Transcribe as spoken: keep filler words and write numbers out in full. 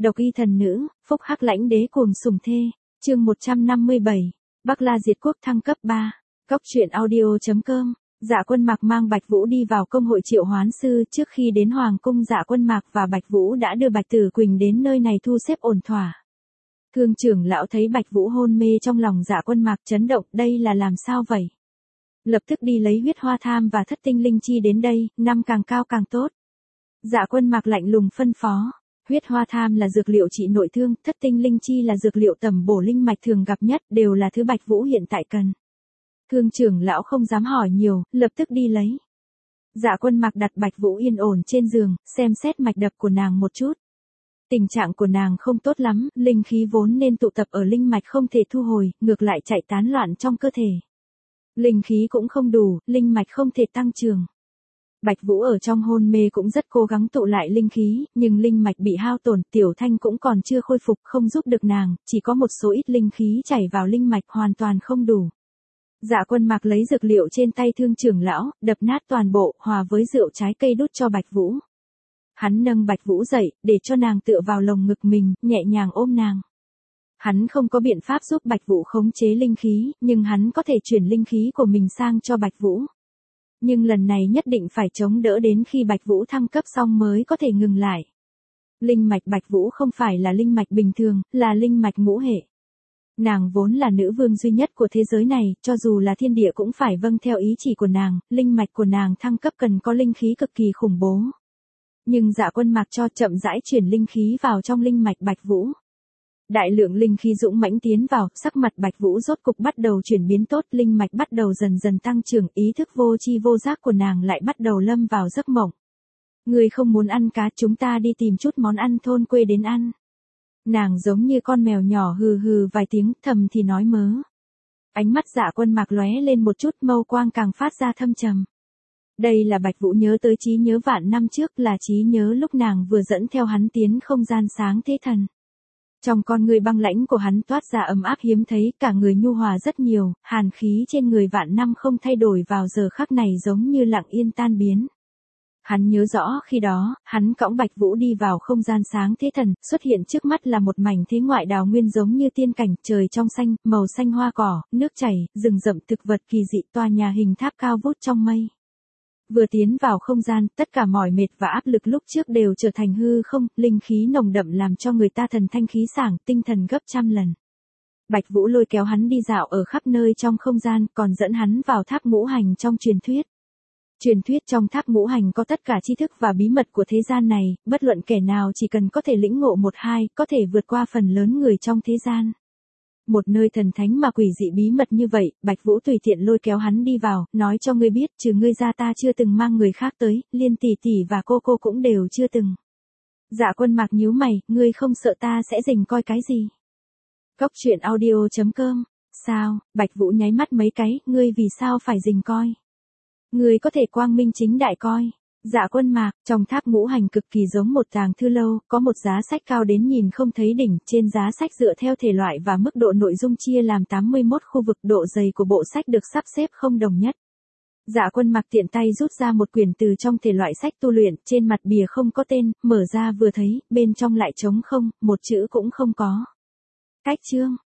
Độc y thần nữ, phúc hắc lãnh đế cuồng sủng thê, chương một trăm năm mươi bảy, Bắc La diệt quốc thăng cấp ba, Cóc truyện audio chấm com. Dạ Quân Mạc mang Bạch Vũ đi vào công hội triệu hoán sư. Trước khi đến hoàng cung, Dạ Quân Mạc và Bạch Vũ đã đưa Bạch Tử Quỳnh đến nơi này thu xếp ổn thỏa. Thương trưởng lão thấy Bạch Vũ hôn mê, trong lòng Dạ Quân Mạc chấn động, đây là làm sao vậy? Lập tức đi lấy huyết hoa tham và thất tinh linh chi đến đây, năm càng cao càng tốt. Dạ Quân Mạc lạnh lùng phân phó. Huyết hoa tham là dược liệu trị nội thương, thất tinh linh chi là dược liệu tẩm bổ linh mạch thường gặp nhất, đều là thứ Bạch Vũ hiện tại cần. Thương trưởng lão không dám hỏi nhiều, lập tức đi lấy. Dạ Quân Mạc đặt Bạch Vũ yên ổn trên giường, xem xét mạch đập của nàng một chút. Tình trạng của nàng không tốt lắm, linh khí vốn nên tụ tập ở linh mạch không thể thu hồi, ngược lại chạy tán loạn trong cơ thể. Linh khí cũng không đủ, linh mạch không thể tăng trưởng. Bạch Vũ ở trong hôn mê cũng rất cố gắng tụ lại linh khí, nhưng linh mạch bị hao tổn, Tiểu Thanh cũng còn chưa khôi phục, không giúp được nàng, chỉ có một số ít linh khí chảy vào linh mạch hoàn toàn không đủ. Dạ Quân Mạc lấy dược liệu trên tay thương trưởng lão, đập nát toàn bộ, hòa với rượu trái cây đút cho Bạch Vũ. Hắn nâng Bạch Vũ dậy, để cho nàng tựa vào lồng ngực mình, nhẹ nhàng ôm nàng. Hắn không có biện pháp giúp Bạch Vũ khống chế linh khí, nhưng hắn có thể chuyển linh khí của mình sang cho Bạch Vũ. Nhưng lần này nhất định phải chống đỡ đến khi Bạch Vũ thăng cấp xong mới có thể ngừng lại. Linh mạch Bạch Vũ không phải là linh mạch bình thường, là linh mạch ngũ hệ. Nàng vốn là nữ vương duy nhất của thế giới này, cho dù là thiên địa cũng phải vâng theo ý chỉ của nàng, linh mạch của nàng thăng cấp cần có linh khí cực kỳ khủng bố. Nhưng Dạ Quân Mạc cho chậm rãi chuyển linh khí vào trong linh mạch Bạch Vũ. Đại lượng linh khí dũng mãnh tiến vào, sắc mặt Bạch Vũ rốt cục bắt đầu chuyển biến tốt, linh mạch bắt đầu dần dần tăng trưởng, ý thức vô tri vô giác của nàng lại bắt đầu lâm vào giấc mộng. Người không muốn ăn cá, chúng ta đi tìm chút món ăn thôn quê đến ăn. Nàng giống như con mèo nhỏ hừ hừ vài tiếng, thầm thì nói mớ. Ánh mắt Dạ Quân Mạc lóe lên một chút, mâu quang càng phát ra thâm trầm. Đây là Bạch Vũ nhớ tới trí nhớ vạn năm trước, là trí nhớ lúc nàng vừa dẫn theo hắn tiến không gian sáng thế thần. Trong con người băng lãnh của hắn toát ra ấm áp hiếm thấy, cả người nhu hòa rất nhiều, hàn khí trên người vạn năm không thay đổi, vào giờ khắc này giống như lặng yên tan biến. Hắn nhớ rõ khi đó, hắn cõng Bạch Vũ đi vào không gian sáng thế thần, xuất hiện trước mắt là một mảnh thế ngoại đào nguyên giống như tiên cảnh, trời trong xanh, màu xanh hoa cỏ, nước chảy, rừng rậm thực vật kỳ dị, tòa nhà hình tháp cao vút trong mây. Vừa tiến vào không gian, tất cả mỏi mệt và áp lực lúc trước đều trở thành hư không, linh khí nồng đậm làm cho người ta thần thanh khí sảng, tinh thần gấp trăm lần. Bạch Vũ lôi kéo hắn đi dạo ở khắp nơi trong không gian, còn dẫn hắn vào tháp ngũ hành trong truyền thuyết. Truyền thuyết trong tháp ngũ hành có tất cả tri thức và bí mật của thế gian này, bất luận kẻ nào chỉ cần có thể lĩnh ngộ một hai, có thể vượt qua phần lớn người trong thế gian. Một nơi thần thánh mà quỷ dị bí mật như vậy, Bạch Vũ tùy tiện lôi kéo hắn đi vào, nói cho ngươi biết, trừ ngươi ra ta chưa từng mang người khác tới, Liên tỷ tỷ và cô cô cũng đều chưa từng. Dạ Quân Mạc nhíu mày, ngươi không sợ ta sẽ rình coi cái gì? Cóc truyện audio chấm com. Sao? Bạch Vũ nháy mắt mấy cái, ngươi vì sao phải rình coi? Ngươi có thể quang minh chính đại coi. Dạ Quân Mạc, trong tháp ngũ hành cực kỳ giống một tàng thư lâu, có một giá sách cao đến nhìn không thấy đỉnh, trên giá sách dựa theo thể loại và mức độ nội dung chia làm tám mươi mốt khu vực, độ dày của bộ sách được sắp xếp không đồng nhất. Dạ Quân Mạc tiện tay rút ra một quyển từ trong thể loại sách tu luyện, trên mặt bìa không có tên, mở ra vừa thấy, bên trong lại trống không, một chữ cũng không có. Cách chương,